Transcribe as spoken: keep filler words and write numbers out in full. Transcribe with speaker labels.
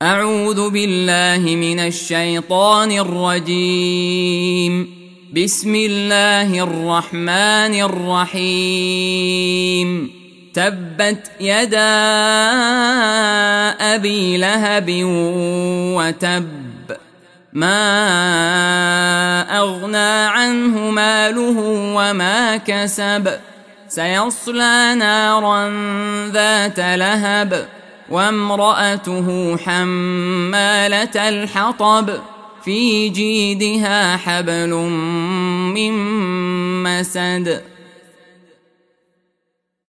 Speaker 1: أعوذ بالله من الشيطان الرجيم. بسم الله الرحمن الرحيم. تبت يدا أبي لهب وتب، ما أغنى عنه ماله وما كسب، سيصلى نارا ذات لهب، وامرأته حمالة الحطب، في جيدها حبل من مسد.